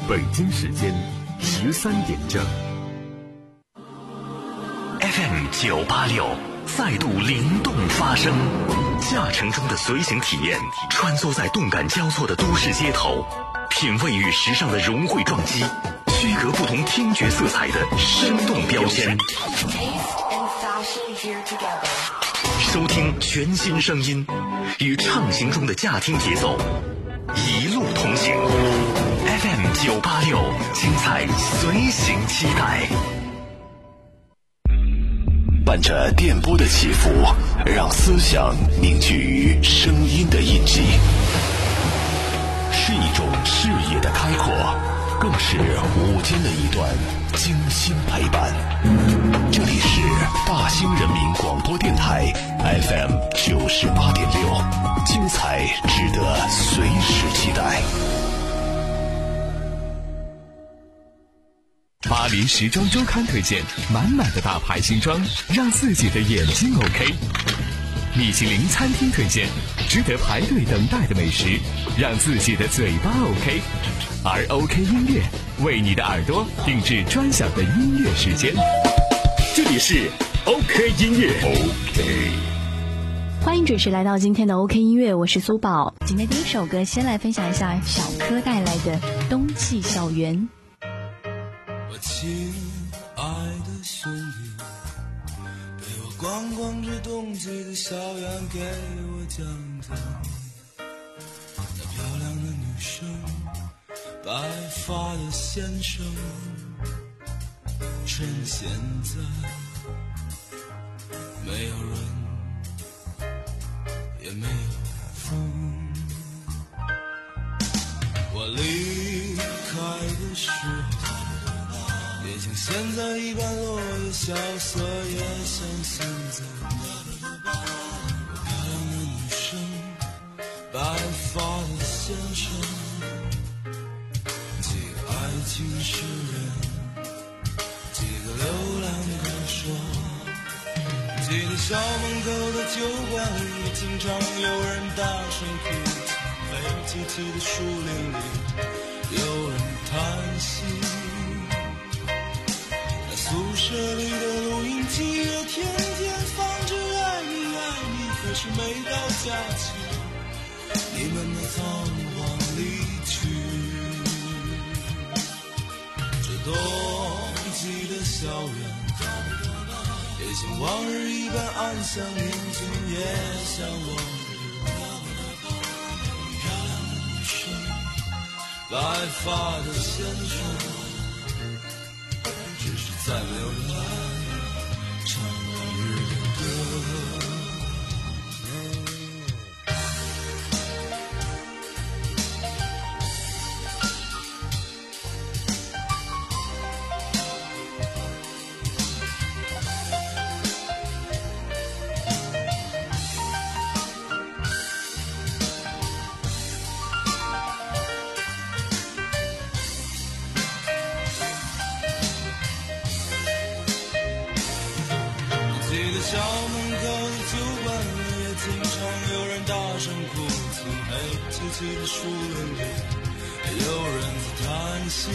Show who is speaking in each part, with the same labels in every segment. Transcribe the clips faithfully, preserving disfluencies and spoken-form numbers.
Speaker 1: 北京时间十三点整。
Speaker 2: F M 九八六再度灵动发声，驾乘中的随行体验，穿梭在动感交错的都市街头，品味与时尚的融汇撞击，区隔不同听觉色彩的生动标签。收听全新声音，与畅行中的驾听节奏一路同行。F M 九八六，精彩随行期待。
Speaker 3: 伴着电波的起伏，让思想凝聚于声音的印记，是一种视野的开阔，更是午间的一段精心陪伴。这里是大兴人民广播电台 F M 九十八点六，精彩值得随时期待。
Speaker 4: 巴黎时装周刊推荐满满的大牌新装，让自己的眼睛 OK。米其林餐厅推荐值得排队等待的美食，让自己的嘴巴 OK。而 OK 音乐为你的耳朵定制专享的音乐时间。这里是 OK 音乐 OK。
Speaker 5: 欢迎准时来到今天的 OK 音乐，我是苏宝。今天第一首歌先来分享一下小柯带来的冬季校园。
Speaker 6: 我亲爱的兄弟，陪我逛逛这冬季的校园，给我讲讲那漂亮的女生，白发的先生，趁现在没有人也没有风，我离开的时候也像现在一般落叶萧瑟，也像现在我漂亮的女生，白发的先生，几个爱情诗人，几个流浪歌手，记得校门口的酒馆里经常有人大声哭泣，黑漆漆的树林里有人叹息，宿舍里的录音机也天天放着爱你爱你，可是每到假期你们都仓皇离去。这冬季的校园也像往日一般安详宁静，也像往日漂亮的女生，白发的先生，只是再没有人来唱往日的歌。校门口的酒馆里也经常有人大声哭泣，黑漆漆的树林里有人在叹息，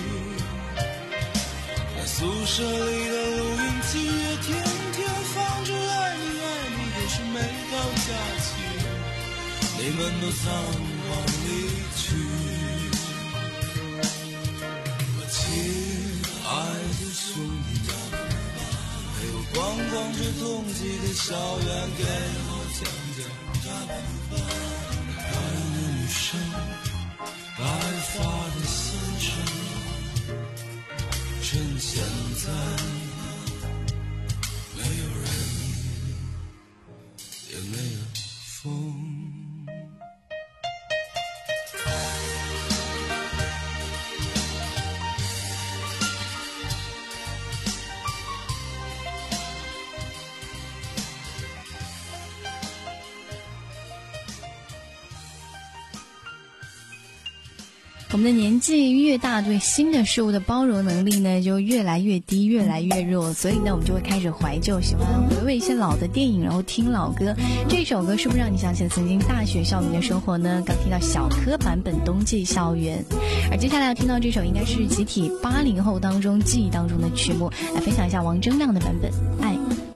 Speaker 6: 那宿舍里的录音机也天天放着爱你爱你，可是每到假期你们都仓皇离去。我亲爱的兄弟，陪我逛逛这冬季的校园，给我讲讲漂亮的女生，白发的先生，趁现在没有人也没有风。
Speaker 5: 我我们的年纪越大，对新的事物的包容能力呢就越来越低，越来越弱，所以呢我们就会开始怀旧，喜欢回味一些老的电影，然后听老歌。这首歌是不是让你想起了曾经大学校园的生活呢？刚听到小柯版本《冬季校园》，而接下来要听到这首应该是集体八零后当中记忆当中的曲目，来分享一下王铮亮的版本《爱》。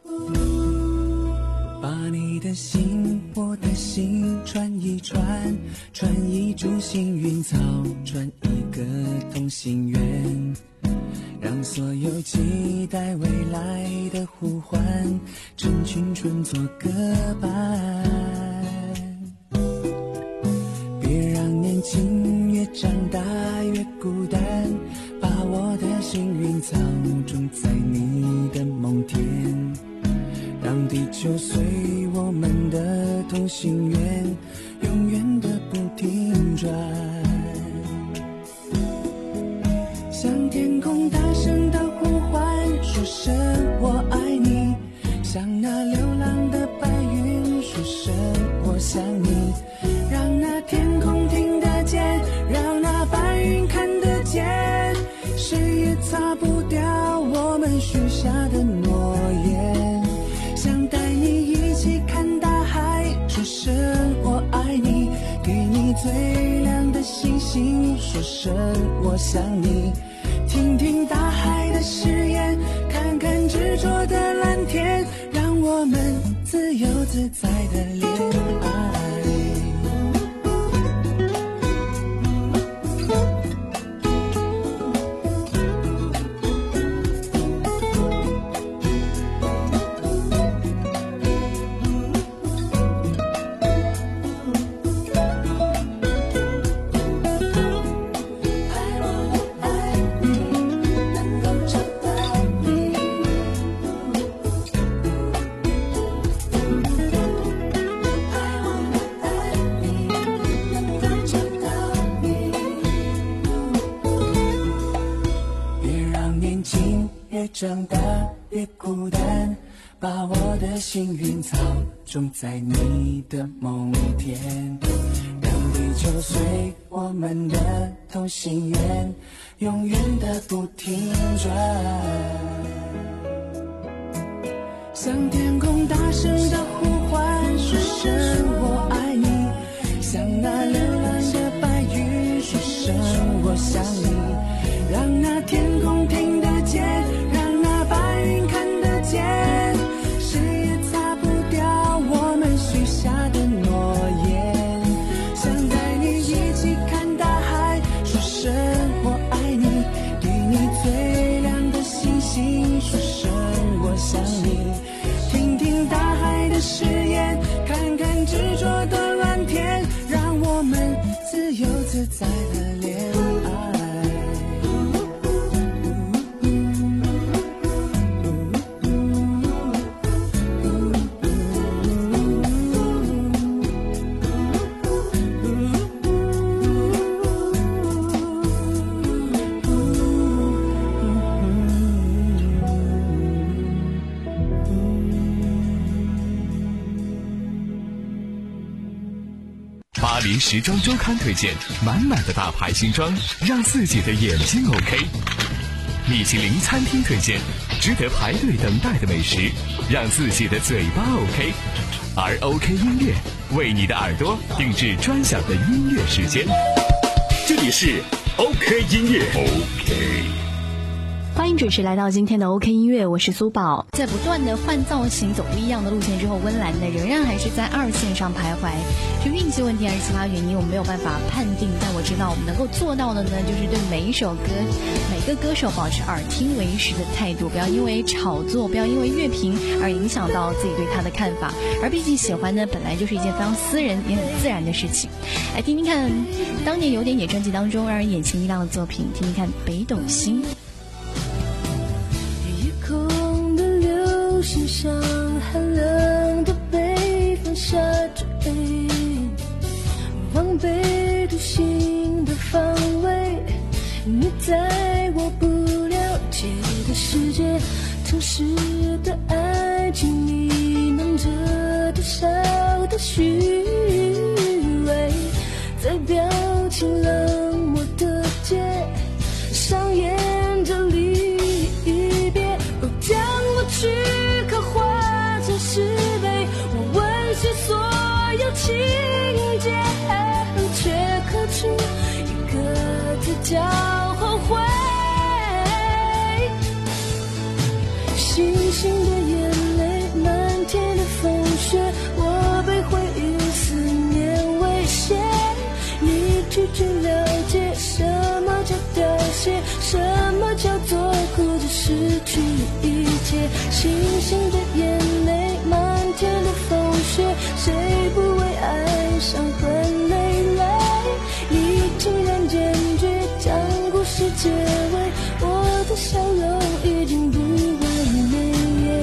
Speaker 7: 把你的心，我的心串一串，串一株幸运草，串一个同心圆，让所有期待未来的呼唤，趁青春做个伴。别让年轻越长大越孤单，把我的幸运草种在你的梦田，让地球随我们的同心圆永远的不停转，向天空大声的呼唤，说声我爱你，向那流浪的白云说声我想你，让那天空听得见，让那白云看得见，谁也擦不掉我们许下的诺言，想带你一起看大海，说声我爱你，给你最亮的星星，说声我想你，听听大海的誓言，看看执着的蓝天，让我们自由自在的恋爱。长大越孤单，把我的幸运草种在你的梦田，让地球随我们的同心圆永远的不停转，向天空大声的呼唤，说声我爱你，向那流浪的白云说声我想你，让那天空听得见，让那白云看得见，谁也擦不掉我们许下的诺言，想带你一起看大海，说声我爱你，给你最亮的星星，说声我想你，听听大海的誓言，看看执着的蓝天，让我们自由自在的恋爱。
Speaker 4: 巴黎时装周刊推荐满满的大牌新装，让自己的眼睛 OK。米其林餐厅推荐值得排队等待的美食，让自己的嘴巴 OK。而 OK 音乐为你的耳朵定制专享的音乐时间。
Speaker 2: 这里是 OK 音乐 OK。
Speaker 5: 欢迎准时来到今天的 OK 音乐，我是苏宝。在不断的换造型、走不一样的路线之后，温岚呢仍然还是在二线上徘徊。是运气问题还是其他原因，我们没有办法判定。但我知道我们能够做到的呢，就是对每一首歌、每个歌手保持耳听为实的态度，不要因为炒作，不要因为乐评而影响到自己对他的看法。而毕竟喜欢呢，本来就是一件非常私人也很自然的事情。来听听看，当年有点野专辑当中让人眼前一亮的作品，听听看《北斗星》。
Speaker 8: 心像寒冷的北风下着雨，往北独行的方位，你在我不了解的世界，城市的爱情弥漫着多少的虚伪，在表情冷漠的出一个字叫后悔。星星的眼泪，漫天的风雪，我被回忆思念威胁。你拒绝了解什么叫凋谢，什么叫做哭着失去一切。星星的眼泪，漫天的风雪，谁不为爱伤痕累累？你竟然坚决将故事结尾，我的笑容已经不完美。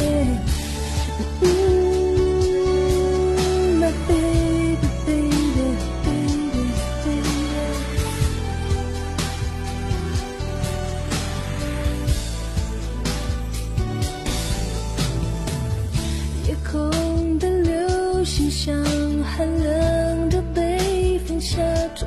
Speaker 8: 嗯 My baby baby baby baby。 夜空的流星像寒冷的北风下坠，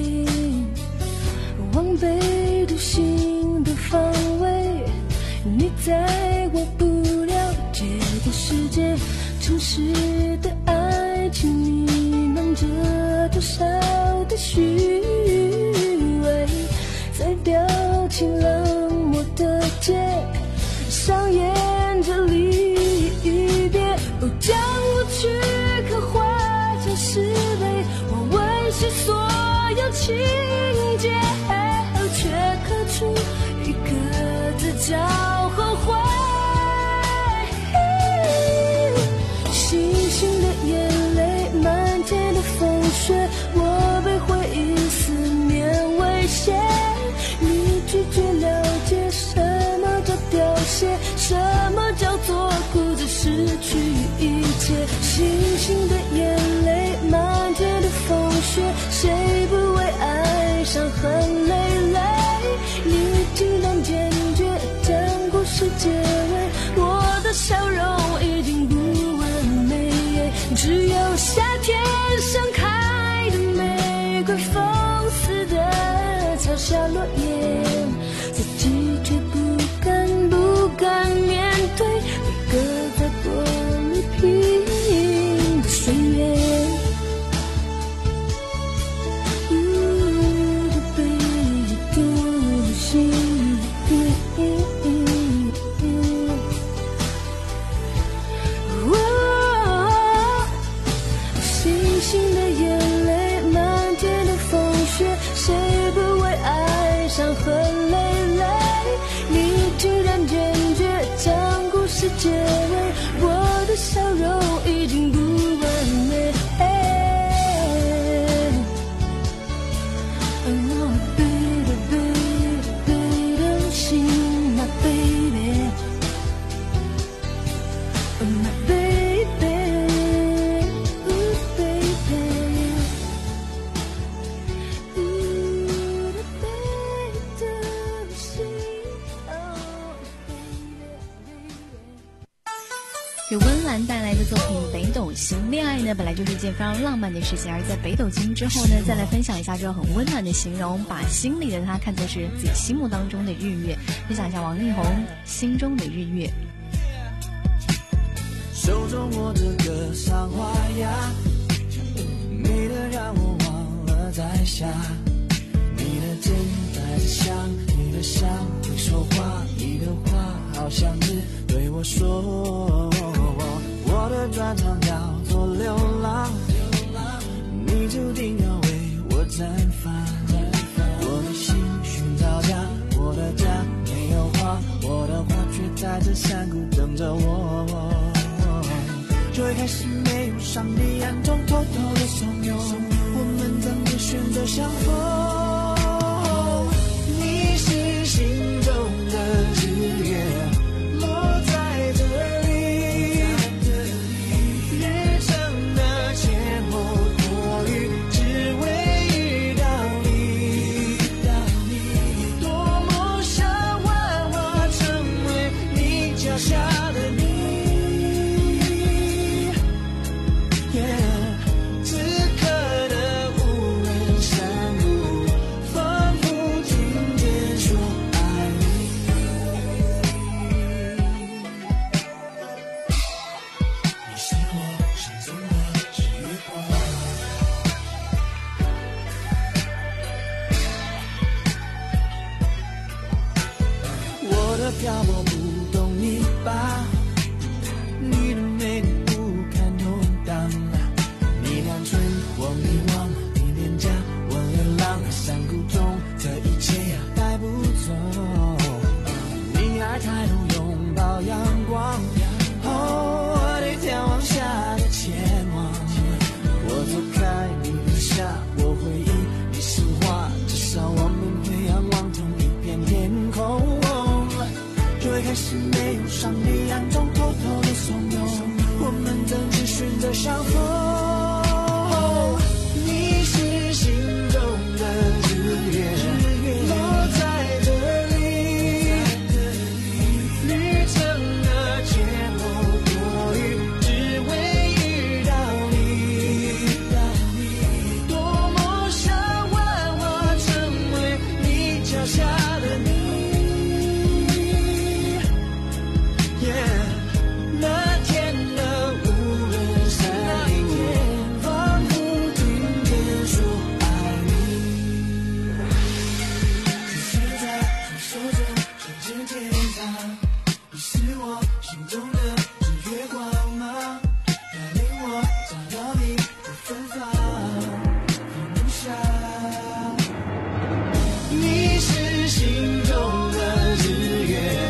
Speaker 8: 往北独行的方位，你在我不了解的世界。城市的爱情弥漫着多少的虚伪，在表情冷漠的街上演着离别。哦，将我躯壳化成石碑，我温习所有情节，却刻出一个字叫后悔。星星的眼泪，漫天的风雪，我被回忆思念威胁。你拒绝了解什么叫凋谢，什么叫做哭着失去一切。星星的眼泪，漫天的风雪，谁不为爱伤痕累累？你竟然坚决将故事结尾，我的笑容已经不完美。只有夏天盛开的玫瑰，风似的敲下落叶，自己却不敢不敢面对一个在玻璃瓶的岁月。谁不为爱伤痕累累？你竟然坚决将故事结尾，我的笑容已经不完美。Oh baby baby baby， 心 my baby， oh my baby。
Speaker 5: 给温岚带来的作品《北斗星》。恋爱呢，本来就是一件非常浪漫的事情，而在北斗星之后呢，再来分享一下这个很温暖的形容，把心里的他看作是自己心目当中的日月。分享一下王力宏《心中的日月》。
Speaker 6: 手中握着个赏花呀，美得让我忘了在下。你的肩带着香，你的香会说话，你的话好像是对我说。我的专长叫做流浪，你注定要为我绽放。我的心寻找家，我的家没有花，我的花却在这山谷等着我。最开始没有上帝暗中偷偷的怂恿，我们怎么选择相逢？你是心中的日月，落在这里，日程的前后多余，只为遇到你。多么想幻化成为你脚下的你。此刻的无人山谷条我不懂你吧，你的美丽不堪动荡，你亮春我迷惘，你廉价我流浪，山谷中这一切呀带不走，你爱抬头拥抱阳光，哦，我得眺望下的前往，我走开你留下我回忆，你是花，至少我们会仰望同一片天空，就会开始没有伤离暗中偷偷的怂恿，我们正只寻着相逢，你是心中的日月，落在这里，旅程的前后多余，只为遇到你，多么想万化成为你脚下的你。那天的无人山林，仿佛听见说爱你。是现在传说中人间天堂，你是我心中的日月光芒，带领我找到你的芬芳，放不下。你是心中的日月。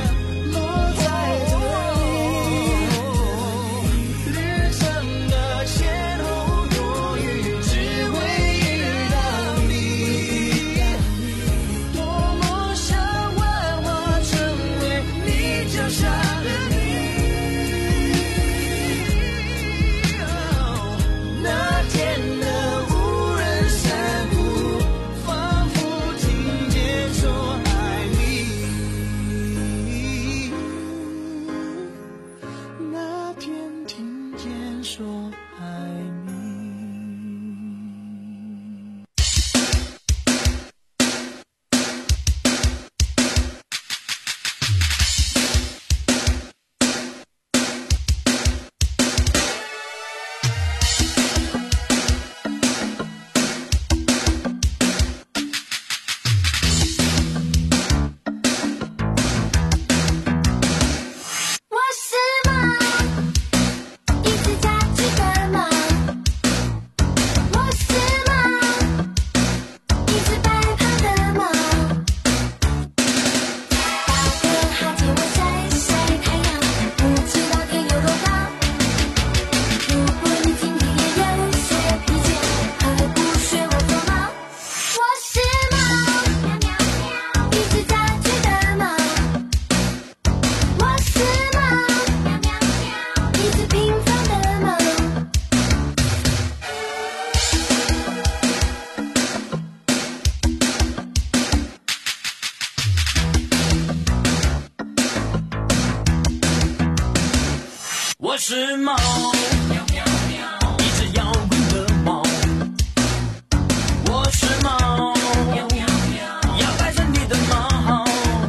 Speaker 9: 我是猫，一只摇滚的猫。我是猫，摇摆身体的猫。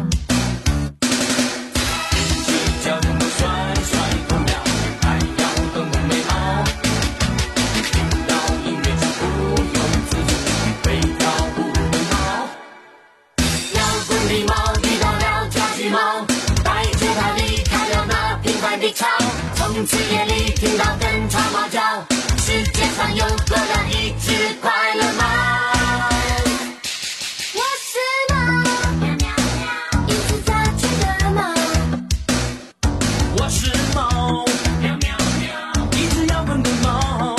Speaker 9: 踮起脚跟我甩甩头鸟，还摇动我眉毛。听到音乐就不由自主会跳舞的猫。摇滚的猫遇到了家居猫，带着它离开了那平凡的巢。从此夜里听到更吵猫叫，世界上有多了一只快乐猫。
Speaker 8: 我是猫，一只家居的猫。
Speaker 9: 我是猫，一只摇滚的猫。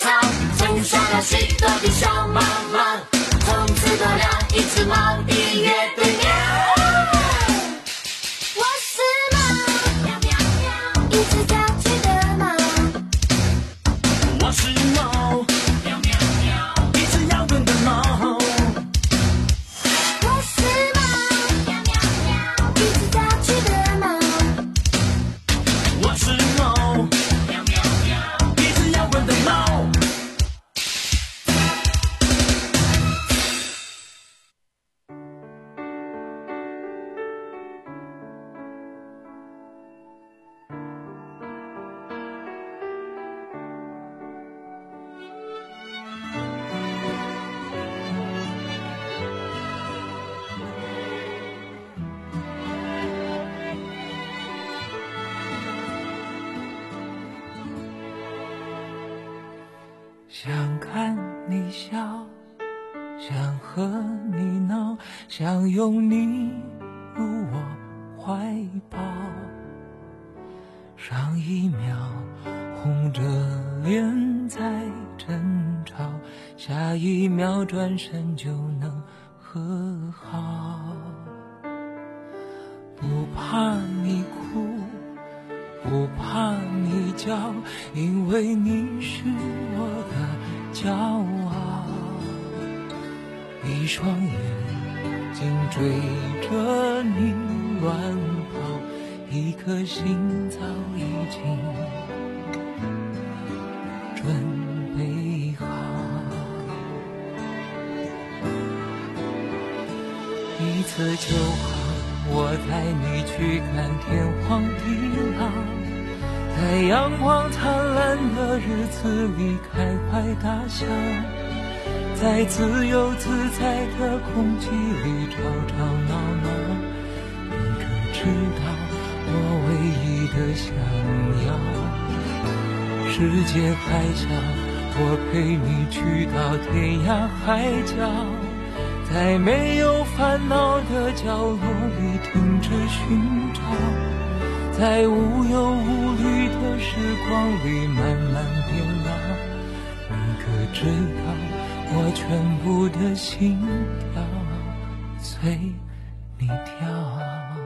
Speaker 8: 生下了许多的小猫猫，从此多了一只猫的约。
Speaker 7: 想看你笑，想和你闹，想拥你入我怀抱。上一秒红着脸在争吵，下一秒转身就能和好。不怕你哭，不怕你叫，因为你是我的骄傲。一双眼睛追着你乱跑，一颗心早已经准备好。一次就好，我带你去看天荒地老，在阳光灿烂的日子里开怀大笑，在自由自在的空气里吵吵闹闹。你可知道我唯一的想要，世界还小，我陪你去到天涯海角，在没有烦恼的角落里停止寻找，在无忧无虑的时光里慢慢变老。你可知道我全部的心跳随你跳。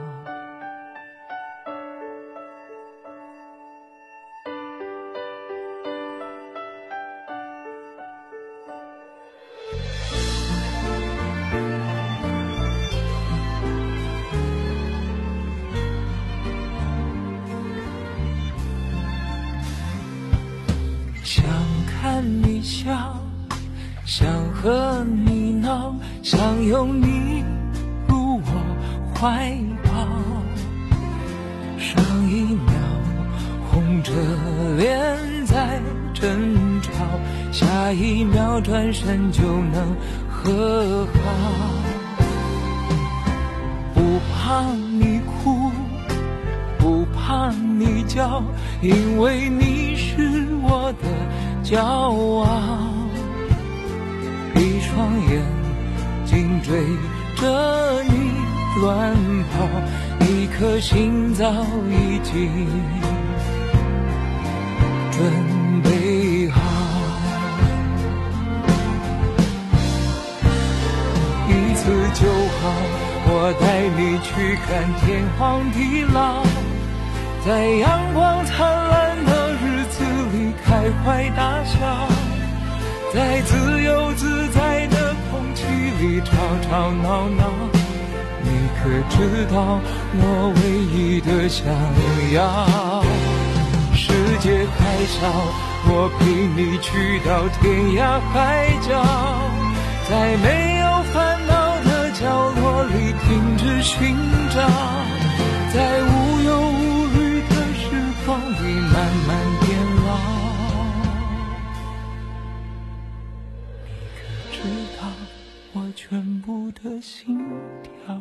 Speaker 7: 想看你笑，想和你闹，想拥你入我怀抱。上一秒红着脸在争吵，下一秒转身就能和好。不怕你哭，不怕你叫，因为你是我的骄傲。一双眼睛追着你乱跑，一颗心早已经准备好。一次就好，我带你去看天荒地老，在阳光灿烂的日子里开怀大笑，在自由自在的空气里吵吵闹闹。你可知道我唯一的想要，世界还小，我陪你去到天涯海角，在没有烦恼的角落里停止寻找，在无忧无虑的时光里慢慢变老。你可知道我全部的心跳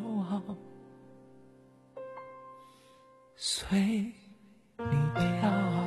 Speaker 7: 随你跳。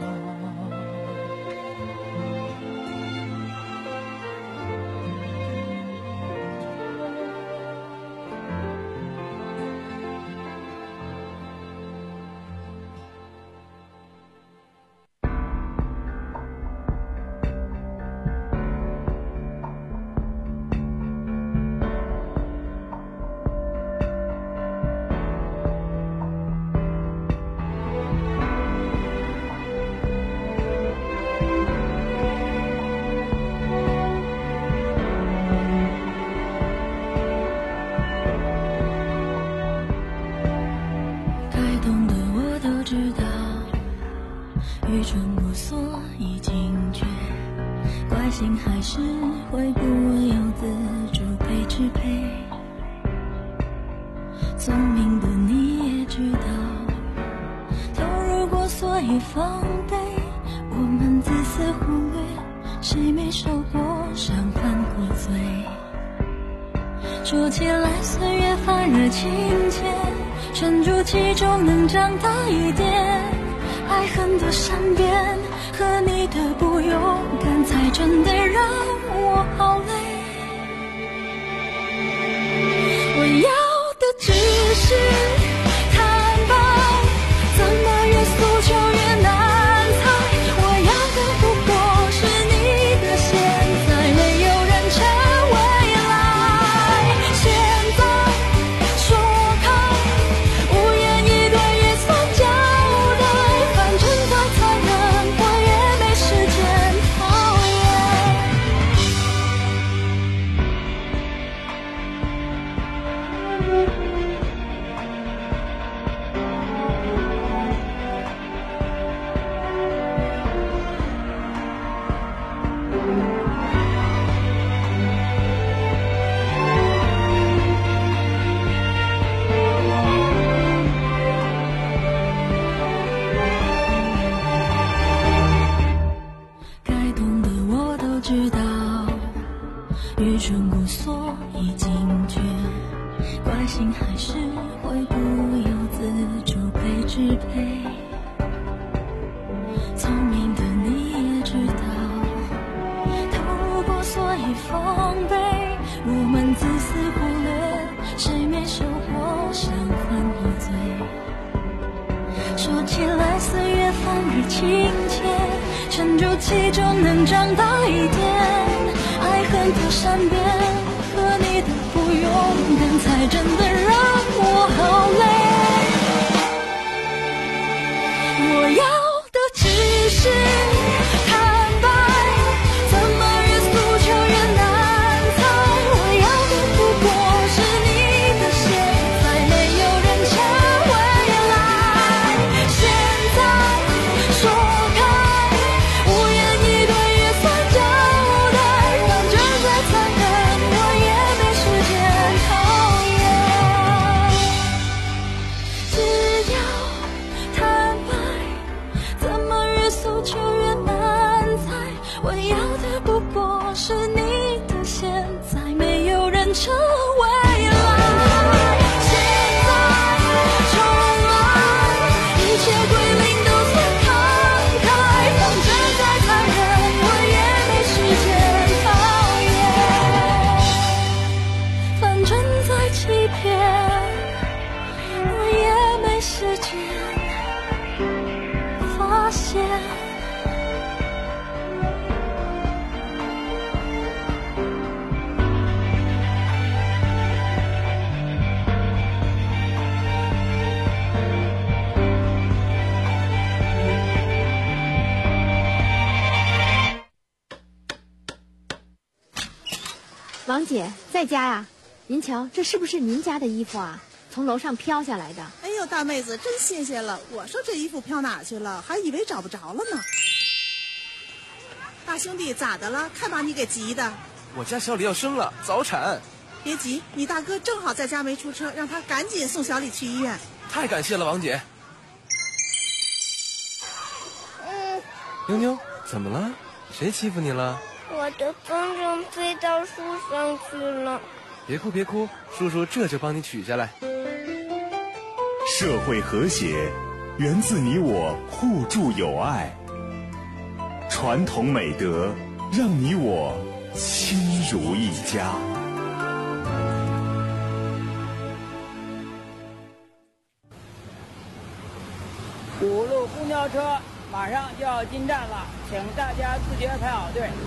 Speaker 8: 心还是会不由自主被支配，聪明的你也知道，投入过所以防备，我们自私忽略，谁没受过伤犯过罪。说起来岁月发热亲切，沉住其中能长大一点，爱恨的善变和你的不勇敢，才真的让我好累。我要的只是坦白，怎么越诉求越难猜。我要的不过是你的现在，没有人成未来。现在说开，无言以对也算交代，反正再残忍我也没时间讨该懂的我都知道，愚蠢过所以警觉，关心还是会不由自主被支配。聪明的你也知道，透过所以防备，我们自私忽略谁没受过伤患一醉。说起来岁月反而亲切，沉住气就能长大一点。爱恨的善变，和你的不勇敢，才真的让我好累。我要的只是坦白，怎么越诉求越难猜。我要的不过是你的现在，没有人成未来。现在说开，无言以对也算交代，反正再残忍我也没时间讨厌。只要坦白，怎么越诉求越难猜。我要的不过是你的现在，没有人成未来。现在重来，一切归零都算慷慨，反正再残忍我也没时间讨厌，反正再欺骗我也没时间发现。
Speaker 10: 王姐在家呀？您瞧，这是不是您家的衣服啊？从楼上飘下来的。
Speaker 11: 哎呦，大妹子，真新鲜了！我说这衣服飘哪去了，还以为找不着了呢。大兄弟，咋的了？看把你给急的。
Speaker 12: 我家小李要生了，早产。
Speaker 11: 别急，你大哥正好在家没出车，让他赶紧送小李去医院。
Speaker 12: 太感谢了，王姐。
Speaker 13: 嗯，
Speaker 12: 妞妞，怎么了？谁欺负你了？
Speaker 13: 我的风筝飞到树上去了。
Speaker 12: 别哭别哭，叔叔这就帮你取下来。
Speaker 3: 社会和谐源自你我互助友爱，传统美德让你我亲如一家。
Speaker 14: 五路公交车马上就要进站了，请大家自觉排好队。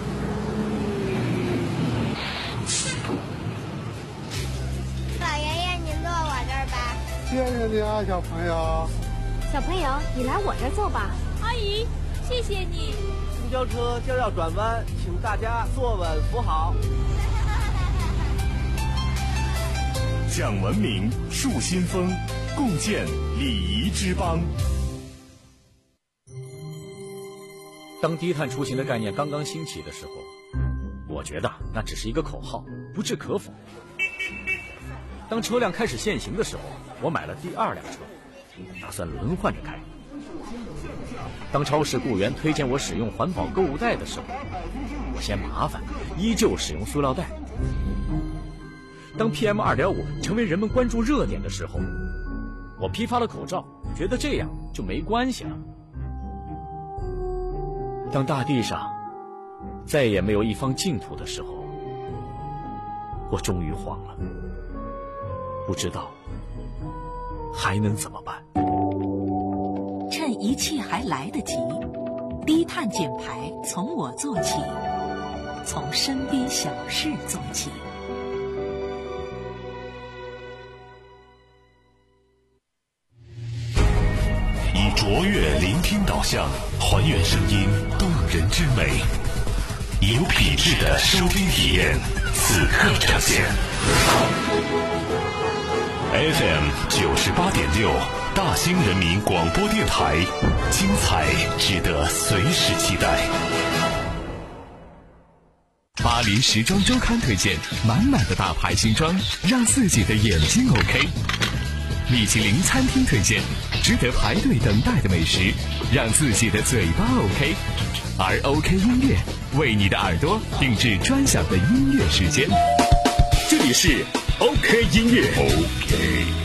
Speaker 13: 老爷爷，您坐我这儿吧。
Speaker 15: 谢谢你啊，小朋友。
Speaker 10: 小朋友，你来我这儿坐吧。
Speaker 16: 阿姨，谢谢你。
Speaker 17: 公交车将要转弯，请大家坐稳扶好。
Speaker 3: 讲文明，树新风，共建礼仪之邦。
Speaker 18: 当低碳出行的概念刚刚兴起的时候，我觉得那只是一个口号，不置可否。当车辆开始限行的时候，我买了第二辆车，打算轮换着开。当超市雇员推荐我使用环保购物袋的时候，我嫌麻烦，依旧使用塑料袋。当 P M 二点五 成为人们关注热点的时候，我批发了口罩，觉得这样就没关系了。 当大地上再也没有一方净土的时候，我终于慌了，不知道还能怎么办。
Speaker 19: 趁一切还来得及，低碳减排从我做起，从身边小事做起。
Speaker 3: 以卓越聆听导向，还原声音动人之美，有品质的收听体验，此刻呈现。F M 九十八点六，大兴人民广播电台，精彩值得随时期待。
Speaker 4: 巴黎时装周刊推荐，满满的大牌新装，让自己的眼睛 OK。米其林餐厅推荐，值得排队等待的美食，让自己的嘴巴 OK。而 OK 音乐为你的耳朵定制专享的音乐时间，这里是 OK 音乐。OK。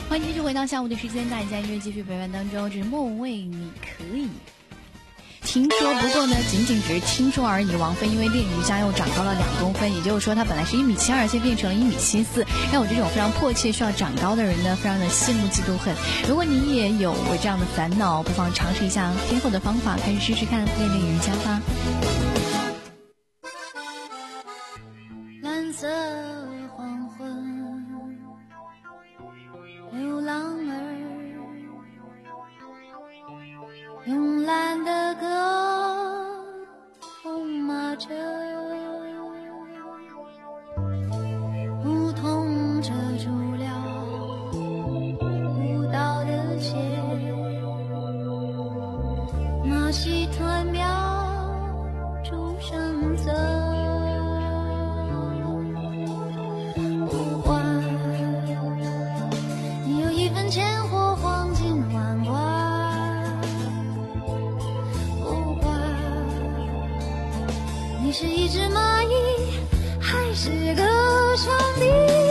Speaker 5: 欢迎继续回到下午的时间，大家音乐继续陪伴当中，这是梦为你可以。听说，不过呢，仅仅只是听说而已。王菲因为练瑜伽又长高了两公分，也就是说，她本来是一米七二，现在变成了一米七四，让我这种非常迫切需要长高的人呢，非常的羡慕嫉妒恨。如果你也有我这样的烦恼，不妨尝试一下天后的方法，开始试试看练练瑜伽吧。
Speaker 8: 蓝色黄昏，流浪儿慵懒的歌痛骂着，梧桐遮住了舞蹈的街，马戏团秒钟声走，不管你有一分钱或黄金万贯，不管你是一只蚂蚁还是个上帝。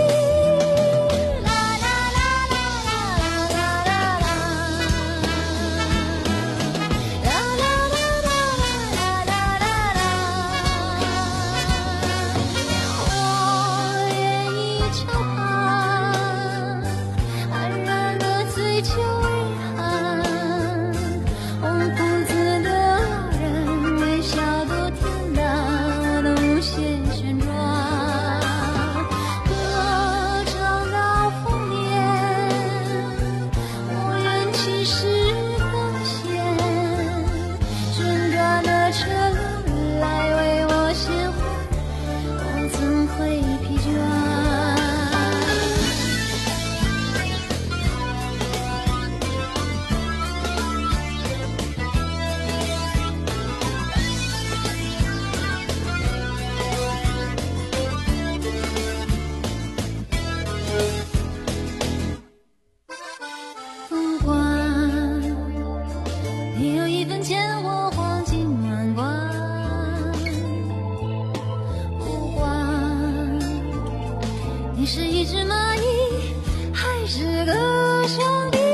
Speaker 8: 你是一只蚂蚁还是个上帝？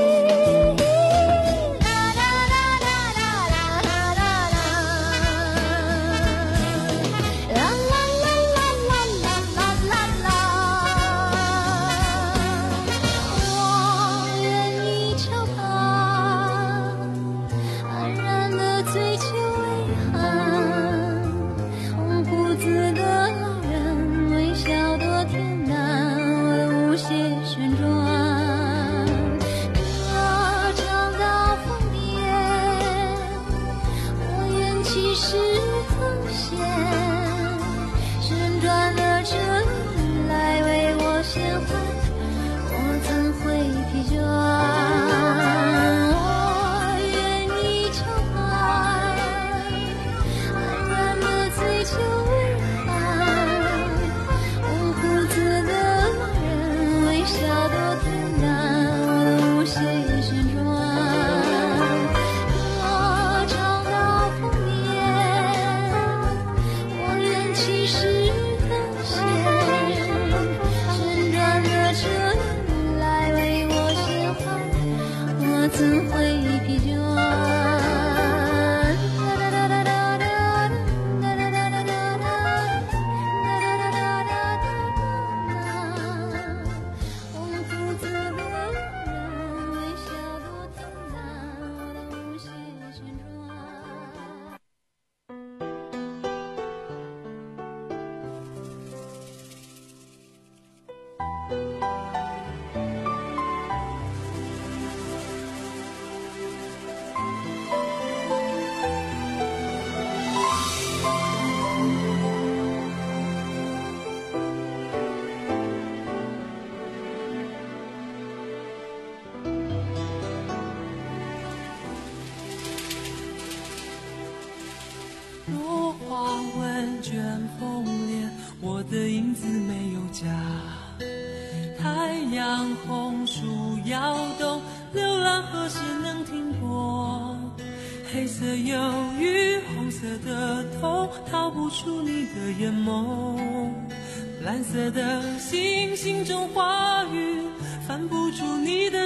Speaker 6: 落花问卷风帘，我的影子没有家。太阳红树摇动，流浪何时能停泊？黑色忧郁，红色的头，逃不出你的眼眸。蓝色的星星中花雨，翻不出你的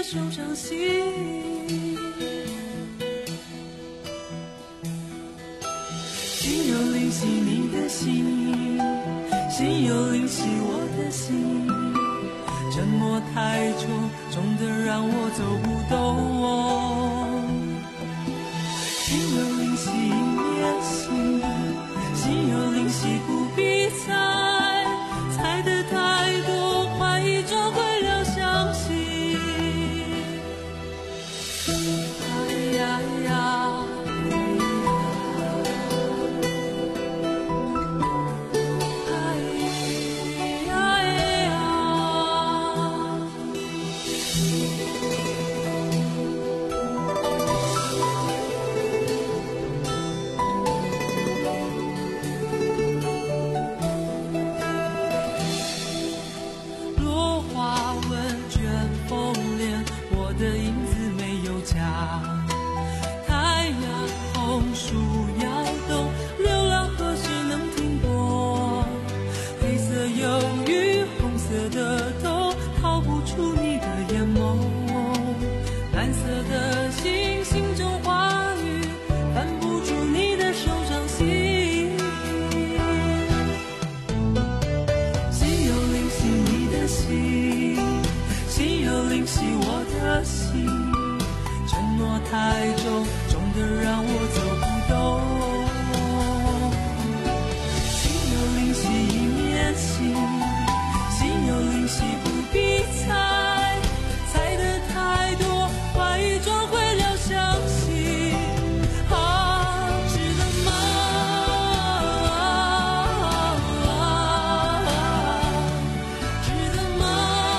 Speaker 7: 手掌心。心有灵犀你的心，心有灵犀我的心，沉默太重，重得让我走不动。心有灵犀一面心，心有灵犀不必猜，猜得太多，怀疑终会了相信。哎呀呀太重，重得让我走不动。心有灵犀一面心，心有灵犀不必猜，猜得太多，怀疑终会了相信。啊，值得吗？值得吗？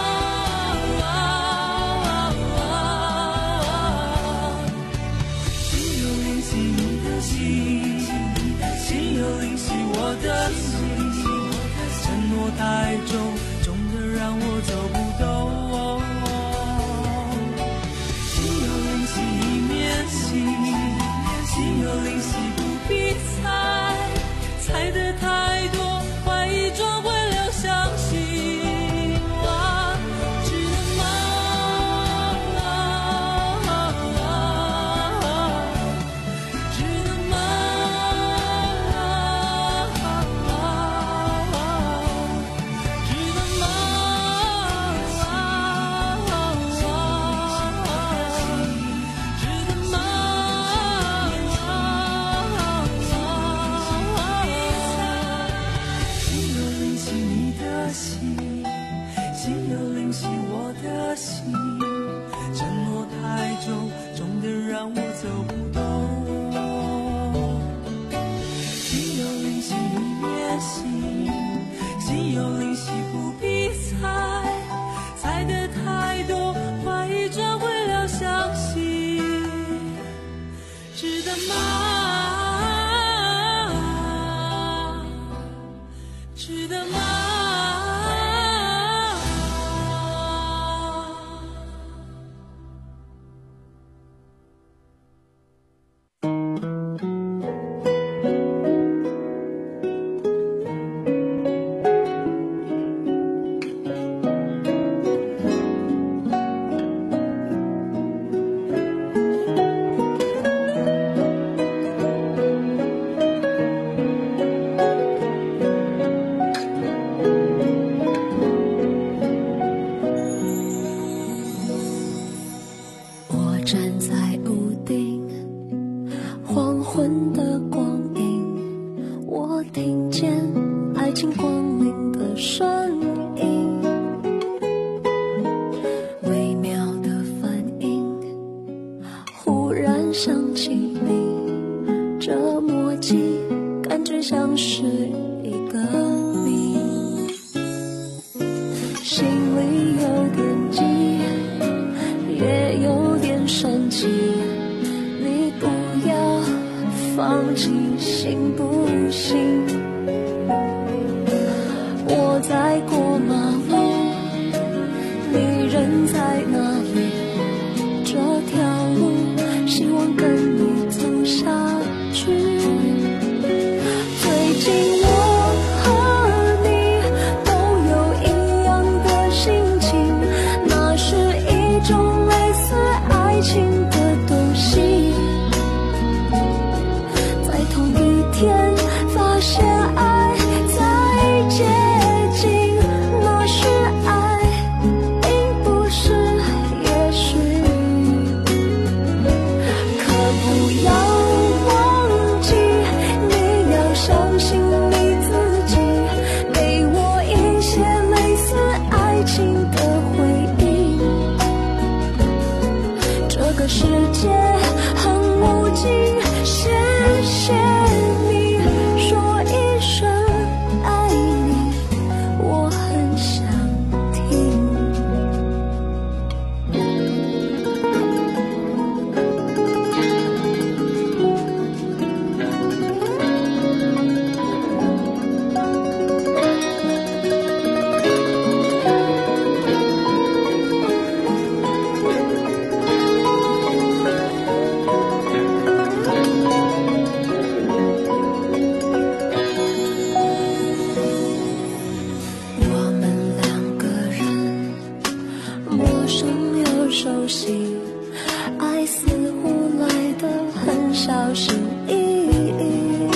Speaker 7: 心有灵犀我的心，承诺太重，重得让我走不动。心有灵犀一面心，心有灵犀不必猜，猜得太多，怀疑终会了相信。啊，值得吗？值得吗？值得吗？
Speaker 8: 种美个世界很无尽，谢谢你说一声爱你，我很想听。熟悉，爱似乎来得很小心翼翼。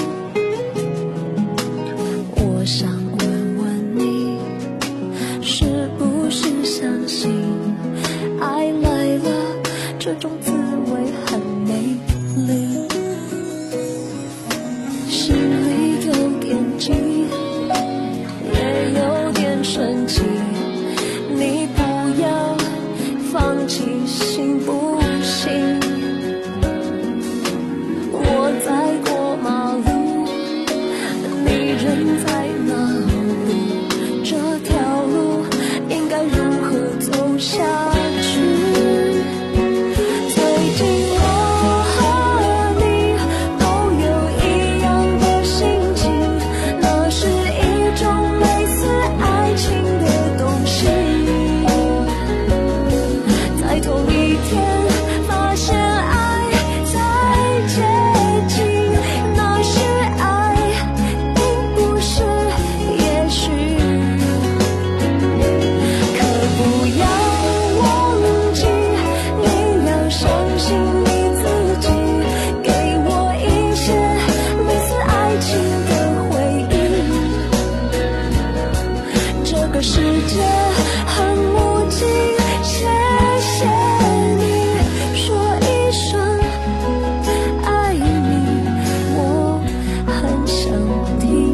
Speaker 8: 我想问问你，是不是相信爱来了，这种滋味很美丽，心里有点急，也有点生气。你不要放弃，行不行？我在过马路，你人在哪里？这条路应该如何走下去？最近我和你都有一样的心情，那是一种类似爱情的东西。在同一天发现爱在接近，那是爱，并不是也许。可不要忘记，你要相信你自己，给我一些类似爱情的回忆。这个世界很无尽，谢谢你说一声爱你，我很想听。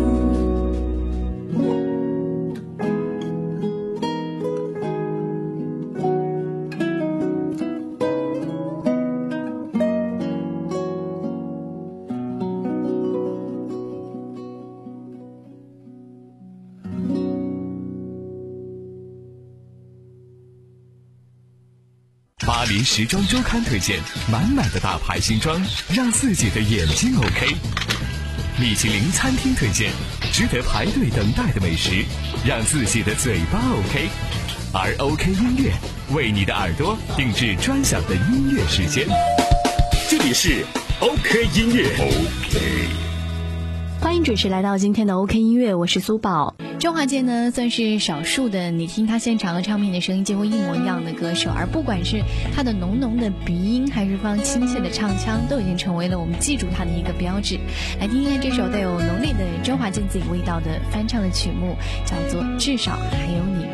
Speaker 4: 巴黎时装周刊推荐满满的大牌新装，让自己的眼睛 OK。米其林餐厅推荐值得排队等待的美食，让自己的嘴巴 OK。而 OK 音乐为你的耳朵定制专享的音乐时间。
Speaker 2: 这里是 OK 音乐 OK。
Speaker 5: 欢迎准时来到今天的 OK 音乐，我是苏宝。周华健呢，算是少数的你听他现场和唱片的声音几乎一模一样的歌手，而不管是他的浓浓的鼻音，还是非常亲切的唱腔，都已经成为了我们记住他的一个标志。来听听看这首带有浓烈的周华健自己味道的翻唱的曲目，叫做《至少还有你》。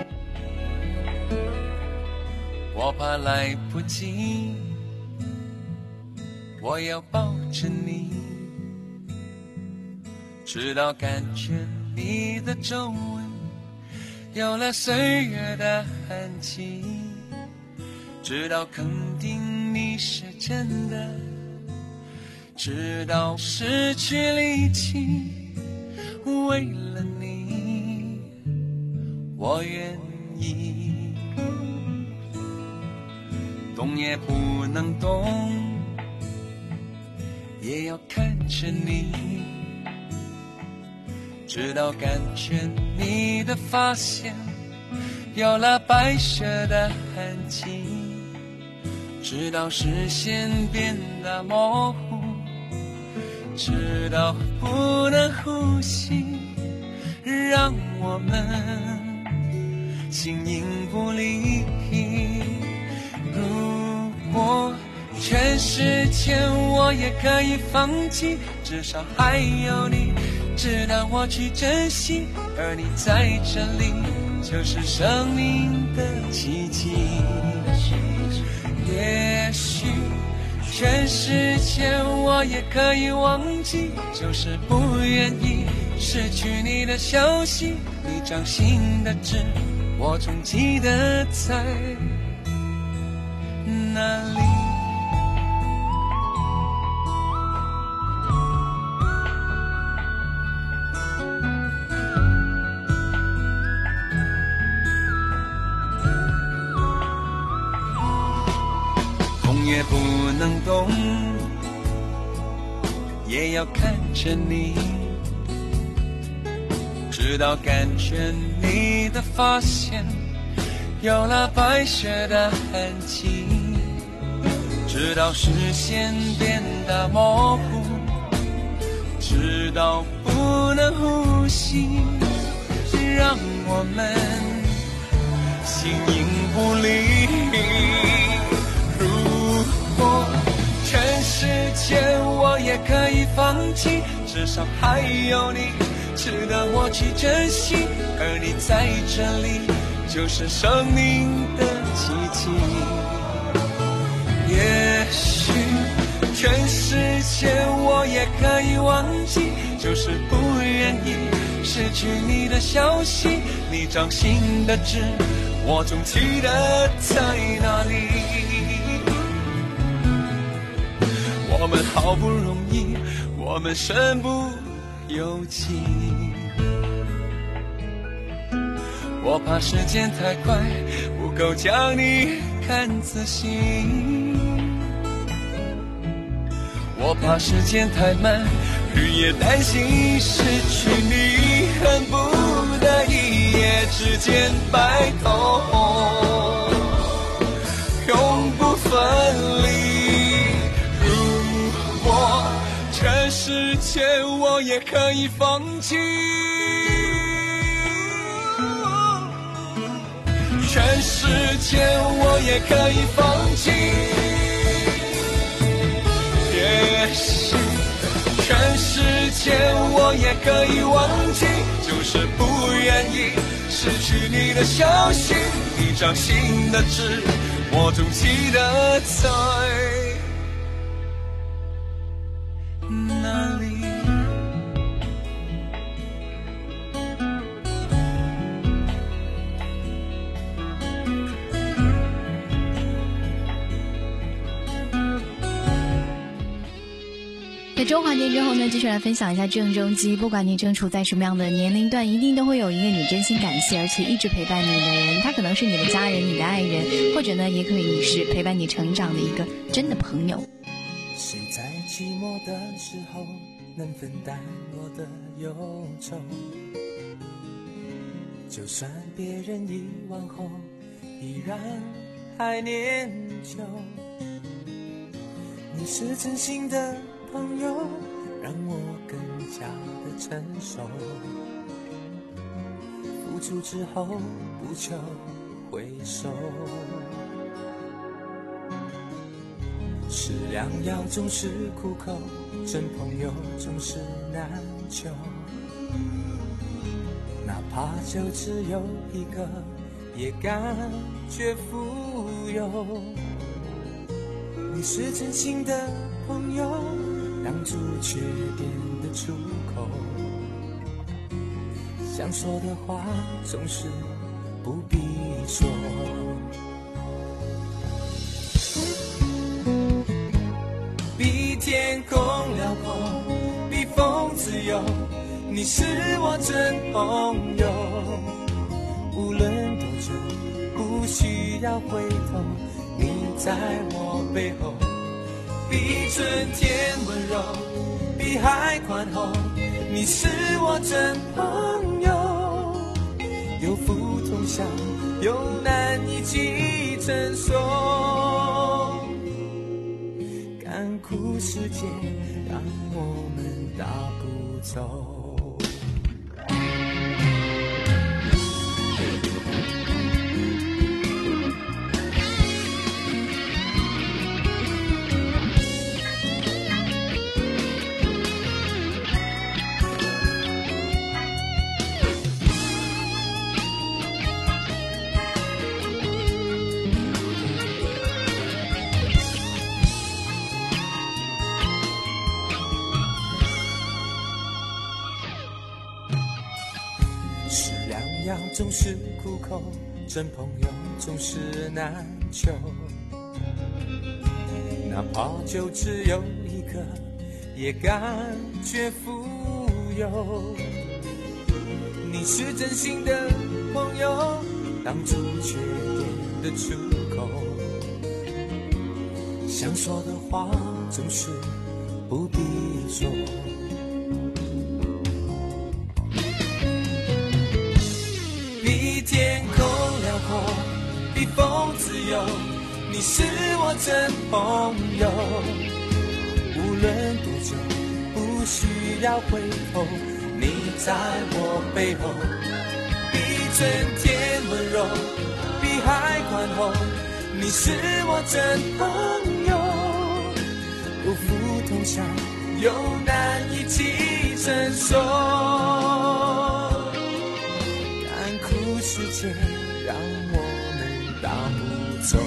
Speaker 6: 我怕来不及，我要抱着你，直到感觉你的皱纹有了岁月的痕迹，直到肯定你是真的，直到失去力气，为了你我愿意，动也不能动，也要看着你，直到感觉你的发线有了白色的痕迹，直到视线变得模糊，直到不能呼吸，让我们形影不离。如果全世界我也可以放弃，至少还有你值得我去珍惜，而你在这里就是生命的奇迹。也许全世界我也可以忘记，就是不愿意失去你的消息，你掌心的痣我总记得在哪里。 也不能动，也要看着你，直到感觉你的发线有了白雪的痕迹，直到视线变得模糊，直到不能呼吸，让我们形影不离。如果全世界我也可以放弃，至少还有你值得我去珍惜，而你在这里就是生命的奇迹。也许全世界我也可以忘记，就是不愿意失去你的消息，你掌心的痣我总记得在哪里。我们好不容易，我们身不由己，我怕时间太快不够将你看仔细，我怕时间太慢，日夜担心失去你，恨不得一夜之间白头，永不分离。如果全世界我也可以放弃，全世界我也可以放弃，也许全世界我也可以忘记，就是不愿意失去你的消息，你掌心的痣我总记得在哪里。
Speaker 5: 在周华健之后呢，继续来分享一下郑中基。不管你正处在什么样的年龄段，一定都会有一个你真心感谢而且一直陪伴你的人，他可能是你的家人、你的爱人，或者呢也可以是陪伴你成长的一个真的朋友。
Speaker 7: 谁在寂寞的时候能分担我的忧愁，就算别人遗忘后依然还念旧，你是真心的朋友，让我更加的成熟，付出之后不求回收，吃良药总是苦口，真朋友总是难求，哪怕就只有一个也感觉富有，你是真心的朋友，挡住缺点的出口，想说的话总是不必说，比天空辽阔，比风自由，你是我真朋友，无论多久不需要回头，你在我背后，比春天温柔，比海宽厚，你是我真朋友，有福同享，有难一起承受，甘苦世界让我们大步走。总是苦口，真朋友总是难求，哪怕就只有一个也感觉富有，你是真心的朋友，挡住缺点的出口，
Speaker 6: 想说的话总是不必说。比天空辽阔，比风自由，你是我真朋友。无论多久，不需要回头，你在我背后。比春天温柔，比海宽厚，你是我真朋友。不负同享，又难一起承受。干枯世界让我们大步走。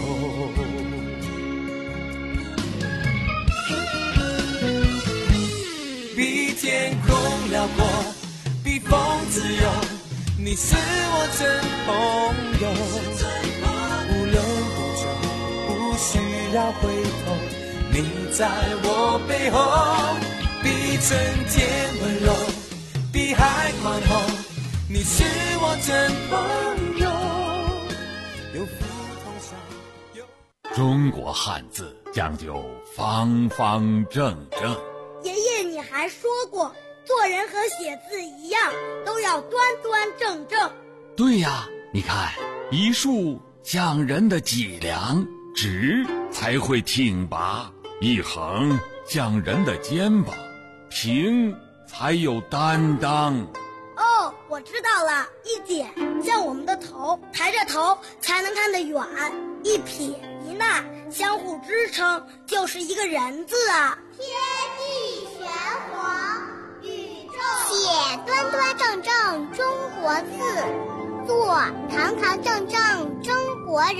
Speaker 6: 比天空辽阔，比风自由，你是我真朋友。无论多久，不需要回头，你在我背后。比春天温柔，比海宽厚，你是我真朋友。有福同享。
Speaker 3: 中国汉字讲究方方正正。
Speaker 20: 爷爷，你还说过，做人和写字一样，都要端端正正。
Speaker 3: 对呀，你看，一竖像人的脊梁，直才会挺拔；一横像人的肩膀，平才有担当。
Speaker 20: 哦，我知道了，一点像我们的头，抬着头才能看得远；一撇一捺相互支撑，就是一个人字啊。
Speaker 21: 天地玄黄，宇宙写端端正正中国字，做堂堂正正中国人。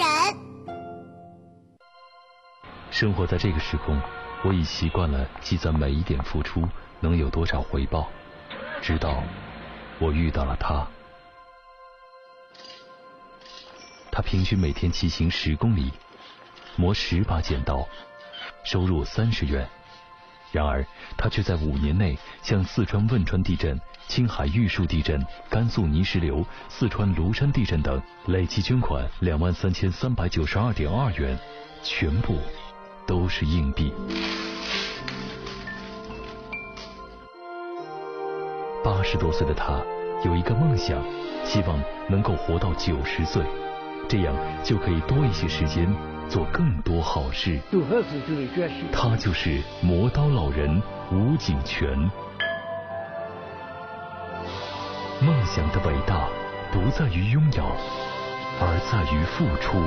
Speaker 22: 生活在这个时空，我已习惯了计算每一点付出能有多少回报，直到我遇到了他。他平均每天骑行十公里，磨十把剪刀，收入三十元。然而他却在五年内向四川汶川地震、青海玉树地震、甘肃泥石流、四川庐山地震等累计捐款两万三千三百九十二点二元，全部都是硬币。八十多岁的他有一个梦想，希望能够活到九十岁，这样就可以多一些时间做更多好事。他就是磨刀老人吴景全。梦想的伟大不在于拥有，而在于付出。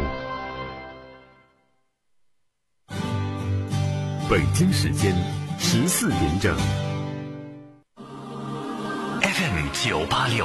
Speaker 1: 北京时间十四点整。
Speaker 2: F M 九八六